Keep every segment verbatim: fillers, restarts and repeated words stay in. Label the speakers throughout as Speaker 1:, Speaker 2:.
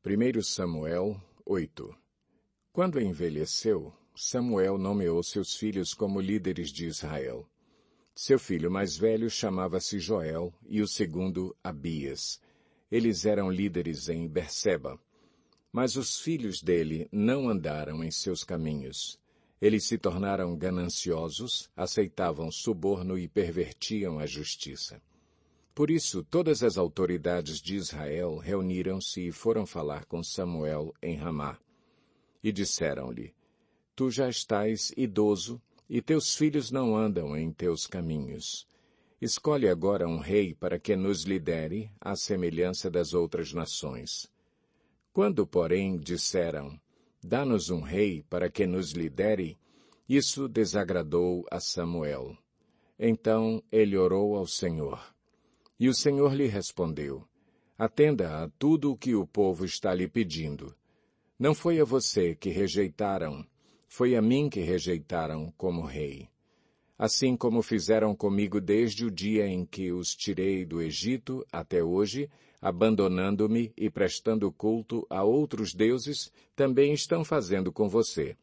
Speaker 1: primeiro Samuel oito. Quando envelheceu, Samuel nomeou seus filhos como líderes de Israel. Seu filho mais velho chamava-se Joel e o segundo Abias. Eles eram líderes em Berseba. Mas os filhos dele não andaram em seus caminhos. Eles se tornaram gananciosos, aceitavam suborno e pervertiam a justiça. Por isso, todas as autoridades de Israel reuniram-se e foram falar com Samuel em Ramá. E disseram-lhe: Tu já estás idoso, e teus filhos não andam em teus caminhos. Escolhe agora um rei para que nos lidere, à semelhança das outras nações. Quando, porém, disseram: Dá-nos um rei para que nos lidere, isso desagradou a Samuel. Então ele orou ao Senhor. E o Senhor lhe respondeu: Atenda a tudo o que o povo está lhe pedindo. Não foi a você que rejeitaram, foi a mim que rejeitaram como rei. Assim como fizeram comigo desde o dia em que os tirei do Egito até hoje, abandonando-me e prestando culto a outros deuses, também estão fazendo com você.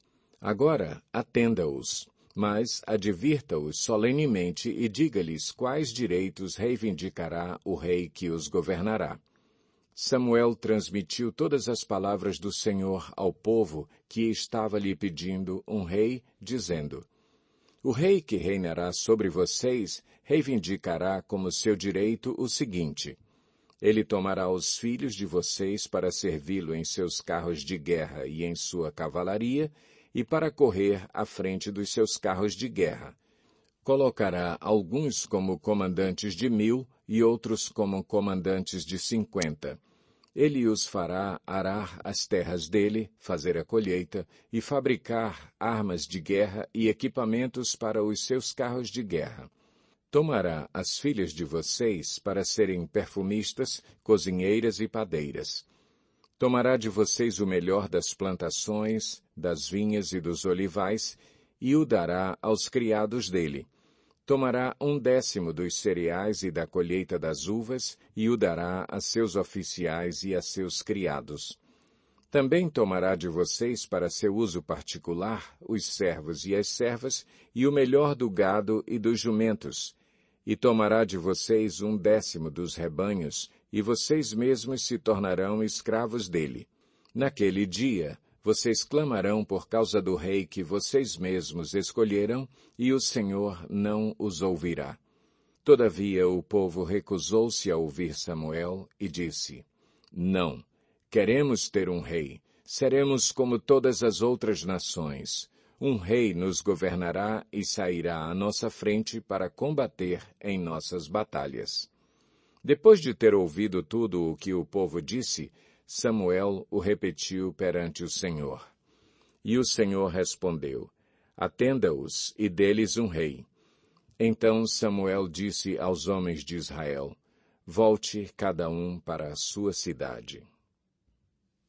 Speaker 1: Agora, atenda-os, mas advirta-os solenemente e diga-lhes quais direitos reivindicará o rei que os governará. Samuel transmitiu todas as palavras do Senhor ao povo que estava lhe pedindo um rei, dizendo: O rei que reinará sobre vocês reivindicará como seu direito o seguinte: ele tomará os filhos de vocês para servi-lo em seus carros de guerra e em sua cavalaria, e para correr à frente dos seus carros de guerra. Colocará alguns como comandantes de mil e outros como comandantes de cinquenta. Ele os fará arar as terras dele, fazer a colheita e fabricar armas de guerra e equipamentos para os seus carros de guerra. Tomará as filhas de vocês para serem perfumistas, cozinheiras e padeiras. Tomará de vocês o melhor das plantações, das vinhas e dos olivais, e o dará aos criados dele. Tomará um décimo dos cereais e da colheita das uvas, e o dará a seus oficiais e a seus criados. Também tomará de vocês para seu uso particular os servos e as servas, e o melhor do gado e dos jumentos. E tomará de vocês um décimo dos rebanhos, e vocês mesmos se tornarão escravos dele. Naquele dia, vocês clamarão por causa do rei que vocês mesmos escolheram, e o Senhor não os ouvirá. Todavia o povo recusou-se a ouvir Samuel e disse: Não, queremos ter um rei. Seremos como todas as outras nações. Um rei nos governará e sairá à nossa frente para combater em nossas batalhas. Depois de ter ouvido tudo o que o povo disse, Samuel o repetiu perante o Senhor. E o Senhor respondeu: Atenda-os e dê-lhes um rei. Então Samuel disse aos homens de Israel: Volte cada um para a sua cidade.